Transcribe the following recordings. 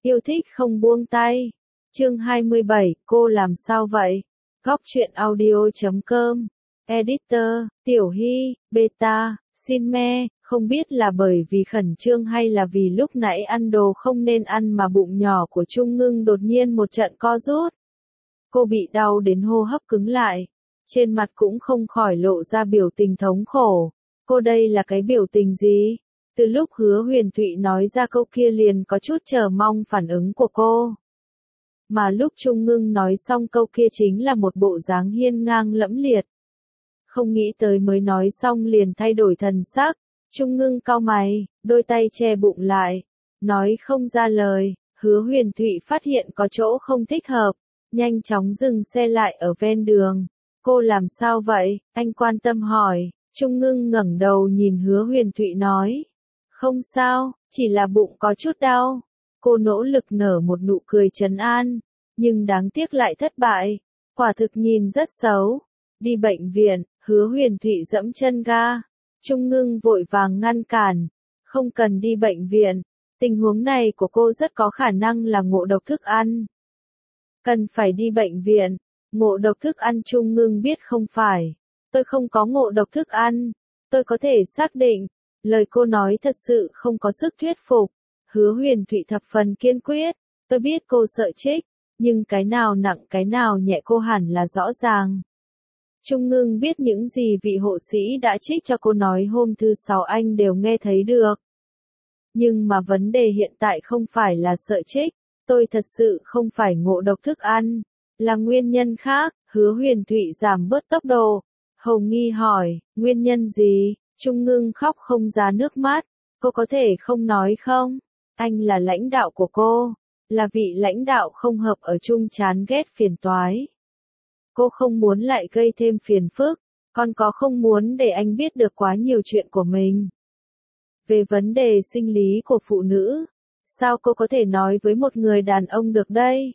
Yêu thích không buông tay. Chương 27, cô làm sao vậy? Góc truyện audio.com. Editor, Tiểu Hy, Beta, Xin Me, không biết là bởi vì khẩn trương hay là vì lúc nãy ăn đồ không nên ăn mà bụng nhỏ của Trung Ngưng đột nhiên một trận co rút. Cô bị đau đến hô hấp cứng lại. Trên mặt cũng không khỏi lộ ra biểu tình thống khổ. Cô đây là cái biểu tình gì? Từ lúc Hứa Huyền Thụy nói ra câu kia liền có chút chờ mong phản ứng của cô. Mà lúc Trung Ngưng nói xong câu kia chính là một bộ dáng hiên ngang lẫm liệt. Không nghĩ tới mới nói xong liền thay đổi thần sắc. Trung Ngưng cau mày, đôi tay che bụng lại. Nói không ra lời. Hứa Huyền Thụy phát hiện có chỗ không thích hợp. Nhanh chóng dừng xe lại ở ven đường. Cô làm sao vậy? Anh quan tâm hỏi. Trung Ngưng ngẩng đầu nhìn Hứa Huyền Thụy nói. Không sao, chỉ là bụng có chút đau. Cô nỗ lực nở một nụ cười trấn an. Nhưng đáng tiếc lại thất bại. Quả thực nhìn rất xấu. Đi bệnh viện, Hứa Huyền Thụy giẫm chân ga. Trung Ngưng vội vàng ngăn cản. Không cần đi bệnh viện. Tình huống này của cô rất có khả năng là ngộ độc thức ăn. Cần phải đi bệnh viện. Ngộ độc thức ăn Trung Ngưng biết không phải. Tôi không có ngộ độc thức ăn. Tôi có thể xác định. Lời cô nói thật sự không có sức thuyết phục. Hứa Huyền Thụy thập phần kiên quyết. Tôi biết cô sợ trích. Nhưng cái nào nặng cái nào nhẹ cô hẳn là rõ ràng. Trung Ngưng biết những gì vị hộ sĩ đã trích cho cô nói hôm thứ Sáu anh đều nghe thấy được. Nhưng mà vấn đề hiện tại không phải là sợ trích. Tôi thật sự không phải ngộ độc thức ăn. Là nguyên nhân khác. Hứa Huyền Thụy giảm bớt tốc độ. Hầu nghi hỏi, nguyên nhân gì? Trung Ngưng khóc không ra nước mắt. Cô có thể không nói không? Anh là lãnh đạo của cô. Là vị lãnh đạo không hợp ở chung chán ghét phiền toái. Cô không muốn lại gây thêm phiền phức. Còn có không muốn để anh biết được quá nhiều chuyện của mình. Về vấn đề sinh lý của phụ nữ. Sao cô có thể nói với một người đàn ông được đây?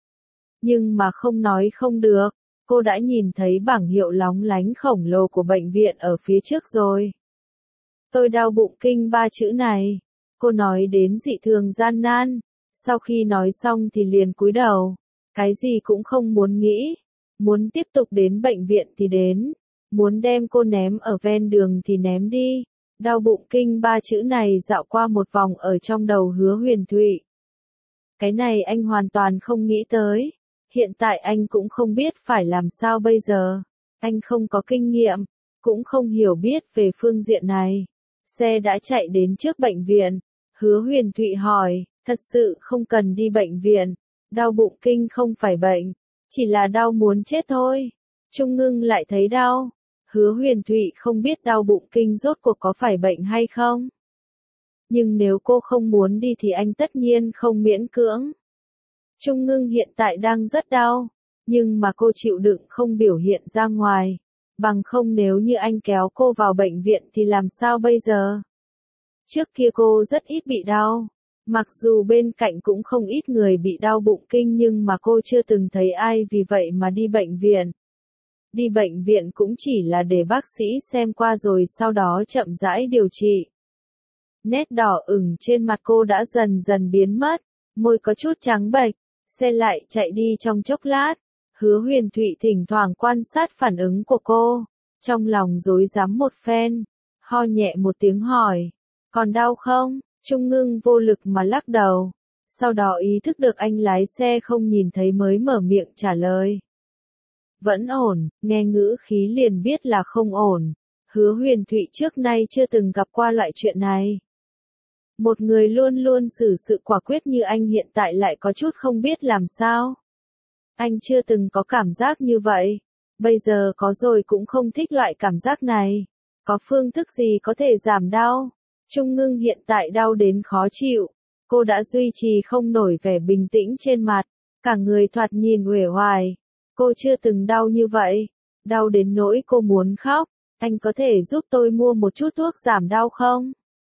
Nhưng mà không nói không được. Cô đã nhìn thấy bảng hiệu lóng lánh khổng lồ của bệnh viện ở phía trước rồi. Tôi đau bụng kinh 3 chữ này. Cô nói đến dị thường gian nan. Sau khi nói xong thì liền cúi đầu. Cái gì cũng không muốn nghĩ. Muốn tiếp tục đến bệnh viện thì đến. Muốn đem cô ném ở ven đường thì ném đi. Đau bụng kinh 3 chữ này dạo qua một vòng ở trong đầu Hứa Huyền Thụy. Cái này anh hoàn toàn không nghĩ tới. Hiện tại anh cũng không biết phải làm sao bây giờ. Anh không có kinh nghiệm, cũng không hiểu biết về phương diện này. Xe đã chạy đến trước bệnh viện. Hứa Huyền Thụy hỏi, thật sự không cần đi bệnh viện. Đau bụng kinh không phải bệnh, chỉ là đau muốn chết thôi. Trung Ngưng lại thấy đau. Hứa Huyền Thụy không biết đau bụng kinh rốt cuộc có phải bệnh hay không. Nhưng nếu cô không muốn đi thì anh tất nhiên không miễn cưỡng. Trung Ngưng hiện tại đang rất đau, nhưng mà cô chịu đựng không biểu hiện ra ngoài. Bằng không nếu như anh kéo cô vào bệnh viện thì làm sao bây giờ? Trước kia cô rất ít bị đau. Mặc dù bên cạnh cũng không ít người bị đau bụng kinh nhưng mà cô chưa từng thấy ai vì vậy mà đi bệnh viện. Đi bệnh viện cũng chỉ là để bác sĩ xem qua rồi sau đó chậm rãi điều trị. Nét đỏ ửng trên mặt cô đã dần dần biến mất, môi có chút trắng bệch. Xe lại chạy đi trong chốc lát. Hứa Huyền Thụy thỉnh thoảng quan sát phản ứng của cô. Trong lòng rối rắm một phen. Ho nhẹ một tiếng hỏi. Còn đau không? Trung Ngưng vô lực mà lắc đầu. Sau đó ý thức được anh lái xe không nhìn thấy mới mở miệng trả lời. Vẫn ổn, nghe ngữ khí liền biết là không ổn. Hứa Huyền Thụy trước nay chưa từng gặp qua loại chuyện này. Một người luôn luôn xử sự quả quyết như anh hiện tại lại có chút không biết làm sao. Anh chưa từng có cảm giác như vậy. Bây giờ có rồi cũng không thích loại cảm giác này. Có phương thức gì có thể giảm đau? Trung Ngưng hiện tại đau đến khó chịu. Cô đã duy trì không nổi vẻ bình tĩnh trên mặt. Cả người thoạt nhìn uể oải. Cô chưa từng đau như vậy. Đau đến nỗi cô muốn khóc. Anh có thể giúp tôi mua một chút thuốc giảm đau không?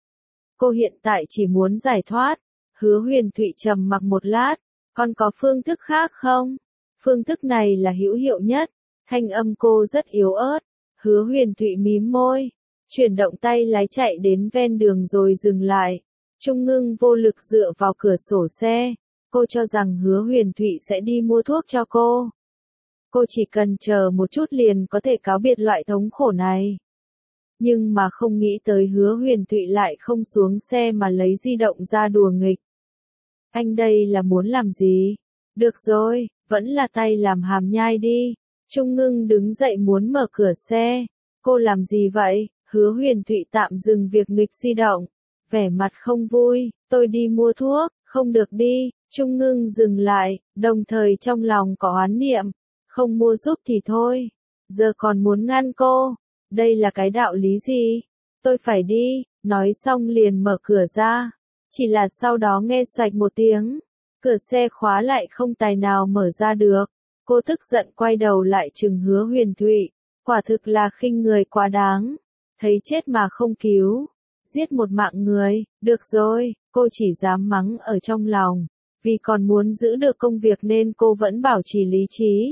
Cô hiện tại chỉ muốn giải thoát. Hứa Huyền Thụy trầm mặc một lát. Còn có phương thức khác không? Phương thức này là hữu hiệu nhất. Thanh âm cô rất yếu ớt. Hứa Huyền Thụy mím môi. Chuyển động tay lái chạy đến ven đường rồi dừng lại. Trung Ngưng vô lực dựa vào cửa sổ xe. Cô cho rằng Hứa Huyền Thụy sẽ đi mua thuốc cho cô. Cô chỉ cần chờ một chút liền có thể cáo biệt loại thống khổ này. Nhưng mà không nghĩ tới Hứa Huyền Thụy lại không xuống xe mà lấy di động ra đùa nghịch. Anh đây là muốn làm gì? Được rồi, vẫn là tay làm hàm nhai đi. Trung Ngưng đứng dậy muốn mở cửa xe. Cô làm gì vậy? Hứa Huyền Thụy tạm dừng việc nghịch di động. Vẻ mặt không vui, tôi đi mua thuốc, không được đi. Trung Ngưng dừng lại, đồng thời trong lòng có oán niệm. Không mua giúp thì thôi. Giờ còn muốn ngăn cô. Đây là cái đạo lý gì? Tôi phải đi, nói xong liền mở cửa ra. Chỉ là sau đó nghe xoạch một tiếng. Cửa xe khóa lại không tài nào mở ra được. Cô tức giận quay đầu lại trừng Hứa Huyền Thụy. Quả thực là khinh người quá đáng. Thấy chết mà không cứu. Giết một mạng người, được rồi, cô chỉ dám mắng ở trong lòng. Vì còn muốn giữ được công việc nên cô vẫn bảo trì lý trí.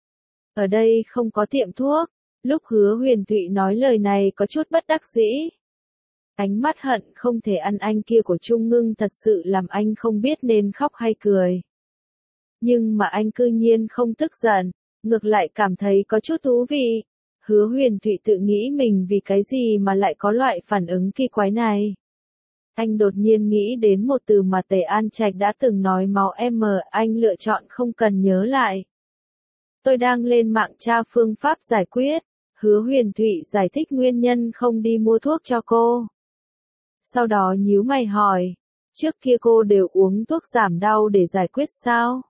Ở đây không có tiệm thuốc. Lúc Hứa Huyền Thụy nói lời này có chút bất đắc dĩ. Ánh mắt hận không thể ăn anh kia của Trung Ngưng thật sự làm anh không biết nên khóc hay cười. Nhưng mà anh cư nhiên không tức giận, ngược lại cảm thấy có chút thú vị. Hứa Huyền Thụy tự nghĩ mình vì cái gì mà lại có loại phản ứng kỳ quái này. Anh đột nhiên nghĩ đến một từ mà Tề An Trạch đã từng nói máu M, anh lựa chọn không cần nhớ lại. Tôi đang lên mạng tra phương pháp giải quyết. Hứa Huyền Thụy giải thích nguyên nhân không đi mua thuốc cho cô. Sau đó nhíu mày hỏi, trước kia cô đều uống thuốc giảm đau để giải quyết sao?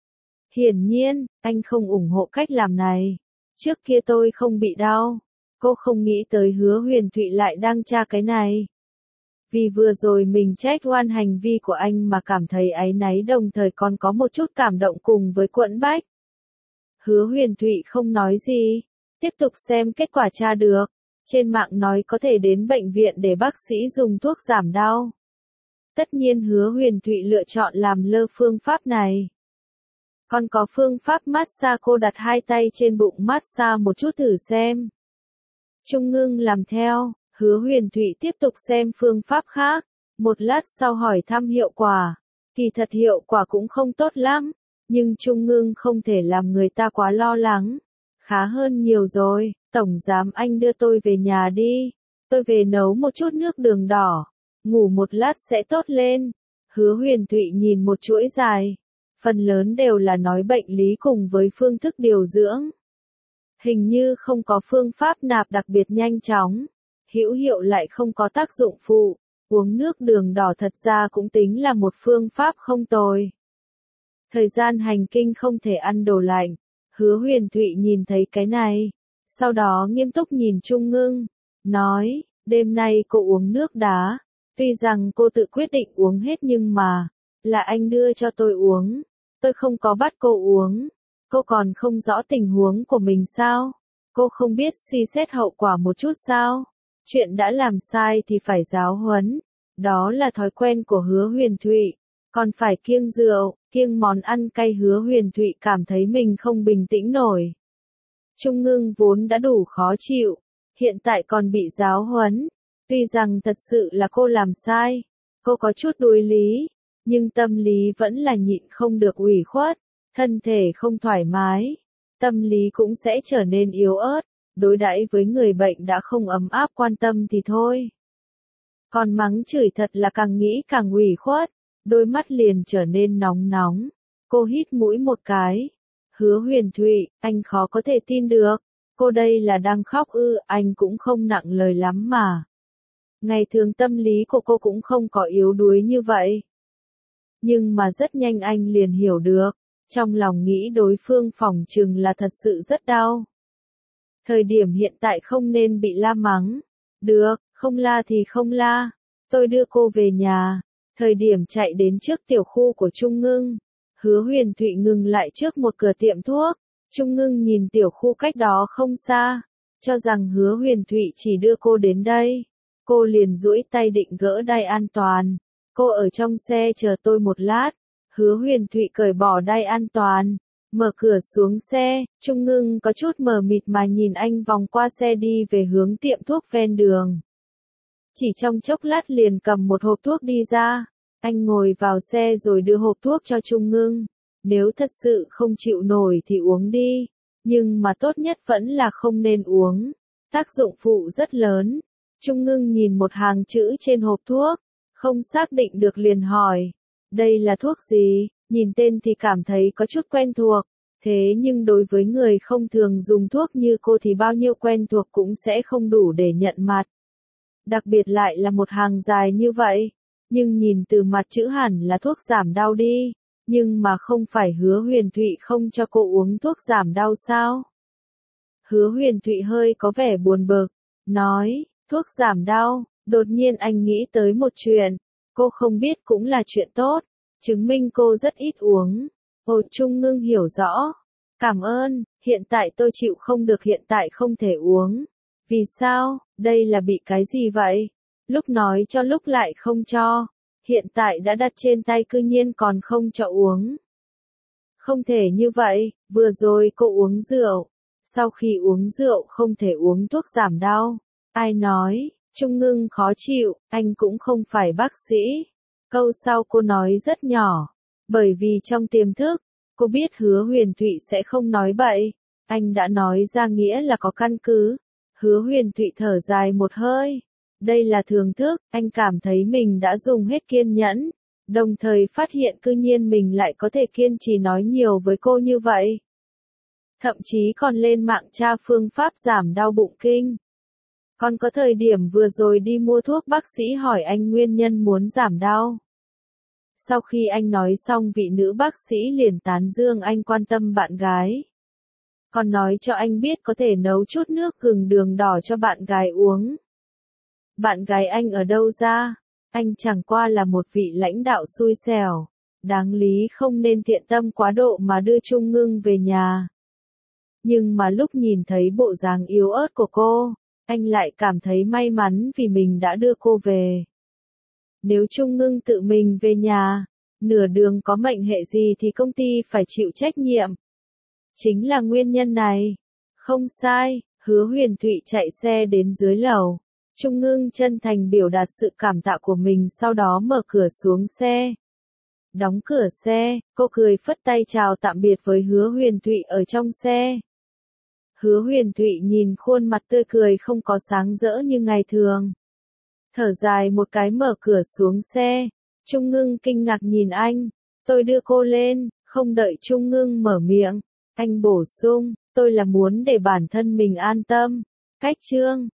Hiển nhiên, anh không ủng hộ cách làm này. Trước kia tôi không bị đau. Cô không nghĩ tới Hứa Huyền Thụy lại đang tra cái này. Vì vừa rồi mình trách oan hành vi của anh mà cảm thấy áy náy đồng thời còn có một chút cảm động cùng với Quẫn Bách. Hứa Huyền Thụy không nói gì. Tiếp tục xem kết quả tra được. Trên mạng nói có thể đến bệnh viện để bác sĩ dùng thuốc giảm đau. Tất nhiên Hứa Huyền Thụy lựa chọn làm lơ phương pháp này. Còn có phương pháp massage, cô đặt hai tay trên bụng massage một chút thử xem. Trung Ngưng làm theo, Hứa Huyền Thụy tiếp tục xem phương pháp khác. Một lát sau hỏi thăm hiệu quả. Kỳ thật hiệu quả cũng không tốt lắm. Nhưng Trung Ngưng không thể làm người ta quá lo lắng. Khá hơn nhiều rồi, tổng giám anh đưa tôi về nhà đi. Tôi về nấu một chút nước đường đỏ. Ngủ một lát sẽ tốt lên. Hứa Huyền Thụy nhìn một chuỗi dài. Phần lớn đều là nói bệnh lý cùng với phương thức điều dưỡng. Hình như không có phương pháp nạp đặc biệt nhanh chóng. Hữu hiệu lại không có tác dụng phụ. Uống nước đường đỏ thật ra cũng tính là một phương pháp không tồi. Thời gian hành kinh không thể ăn đồ lạnh. Hứa Huyền Thụy nhìn thấy cái này. Sau đó nghiêm túc nhìn Trung Ngưng. Nói, đêm nay cô uống nước đá. Tuy rằng cô tự quyết định uống hết nhưng mà, là anh đưa cho tôi uống. Tôi không có bắt cô uống. Cô còn không rõ tình huống của mình sao? Cô không biết suy xét hậu quả một chút sao? Chuyện đã làm sai thì phải giáo huấn. Đó là thói quen của Hứa Huyền Thụy. Còn phải kiêng rượu, kiêng món ăn cay. Hứa Huyền Thụy cảm thấy mình không bình tĩnh nổi. Trung Ngưng vốn đã đủ khó chịu. Hiện tại còn bị giáo huấn. Tuy rằng thật sự là cô làm sai. Cô có chút đuối lý. Nhưng tâm lý vẫn là nhịn không được ủy khuất. Thân thể không thoải mái. Tâm lý cũng sẽ trở nên yếu ớt. Đối đãi với người bệnh đã không ấm áp quan tâm thì thôi. Còn mắng chửi thật là càng nghĩ càng ủy khuất. Đôi mắt liền trở nên nóng nóng. Cô hít mũi một cái. Hứa Huyền Thụy, anh khó có thể tin được. Cô đây là đang khóc ư? Anh cũng không nặng lời lắm mà. Ngày thường tâm lý của cô cũng không có yếu đuối như vậy. Nhưng mà rất nhanh anh liền hiểu được. Trong lòng nghĩ đối phương phỏng chừng là thật sự rất đau. Thời điểm hiện tại không nên bị la mắng. Được, không la thì không la. Tôi đưa cô về nhà. Thời điểm chạy đến trước tiểu khu của Trung Ngưng. Hứa Huyền Thụy ngừng lại trước một cửa tiệm thuốc. Trung Ngưng nhìn tiểu khu cách đó không xa. Cho rằng Hứa Huyền Thụy chỉ đưa cô đến đây. Cô liền duỗi tay định gỡ đai an toàn. Cô ở trong xe chờ tôi một lát. Hứa Huyền Thụy cởi bỏ đai an toàn. Mở cửa xuống xe. Trung Ngưng có chút mờ mịt mà nhìn anh vòng qua xe đi về hướng tiệm thuốc ven đường. Chỉ trong chốc lát liền cầm một hộp thuốc đi ra. Anh ngồi vào xe rồi đưa hộp thuốc cho Trung Ngưng. Nếu thật sự không chịu nổi thì uống đi. Nhưng mà tốt nhất vẫn là không nên uống. Tác dụng phụ rất lớn. Trung Ngưng nhìn một hàng chữ trên hộp thuốc. Không xác định được liền hỏi. Đây là thuốc gì? Nhìn tên thì cảm thấy có chút quen thuộc. Thế nhưng đối với người không thường dùng thuốc như cô thì bao nhiêu quen thuộc cũng sẽ không đủ để nhận mặt. Đặc biệt lại là một hàng dài như vậy. Nhưng nhìn từ mặt chữ hẳn là thuốc giảm đau đi. Nhưng mà không phải Hứa Huyền Thụy không cho cô uống thuốc giảm đau sao? Hứa Huyền Thụy hơi có vẻ buồn bực. Nói, thuốc giảm đau. Đột nhiên anh nghĩ tới một chuyện. Cô không biết cũng là chuyện tốt. Chứng minh cô rất ít uống. Ồ, Trung Ngưng hiểu rõ. Cảm ơn, hiện tại tôi chịu không được, hiện tại không thể uống. Vì sao, đây là bị cái gì vậy? Lúc nói cho lúc lại không cho. Hiện tại đã đặt trên tay cư nhiên còn không cho uống. Không thể như vậy, vừa rồi cô uống rượu. Sau khi uống rượu không thể uống thuốc giảm đau. Ai nói, Trung Ngưng khó chịu, anh cũng không phải bác sĩ. Câu sau cô nói rất nhỏ. Bởi vì trong tiềm thức, cô biết Hứa Huyền Thụy sẽ không nói bậy. Anh đã nói ra nghĩa là có căn cứ. Hứa Huyền Thụy thở dài một hơi. Đây là thường thức, anh cảm thấy mình đã dùng hết kiên nhẫn. Đồng thời phát hiện cư nhiên mình lại có thể kiên trì nói nhiều với cô như vậy. Thậm chí còn lên mạng tra phương pháp giảm đau bụng kinh. Còn có thời điểm vừa rồi đi mua thuốc bác sĩ hỏi anh nguyên nhân muốn giảm đau. Sau khi anh nói xong vị nữ bác sĩ liền tán dương anh quan tâm bạn gái. Còn nói cho anh biết có thể nấu chút nước gừng đường đỏ cho bạn gái uống. Bạn gái anh ở đâu ra? Anh chẳng qua là một vị lãnh đạo xui xẻo. Đáng lý không nên thiện tâm quá độ mà đưa Trung Ngưng về nhà. Nhưng mà lúc nhìn thấy bộ dáng yếu ớt của cô, anh lại cảm thấy may mắn vì mình đã đưa cô về. Nếu Trung Ngưng tự mình về nhà, nửa đường có mệnh hệ gì thì công ty phải chịu trách nhiệm. Chính là nguyên nhân này. Không sai, Hứa Huyền Thụy chạy xe đến dưới lầu. Trung Ngưng chân thành biểu đạt sự cảm tạ của mình, sau đó mở cửa xuống xe. Đóng cửa xe, cô cười phất tay chào tạm biệt với Hứa Huyền Thụy ở trong xe. Hứa Huyền Thụy nhìn khuôn mặt tươi cười không có sáng rỡ như ngày thường. Thở dài một cái mở cửa xuống xe. Trung Ngưng kinh ngạc nhìn anh. Tôi đưa cô lên, không đợi Trung Ngưng mở miệng. Anh bổ sung, tôi là muốn để bản thân mình an tâm. Cách chương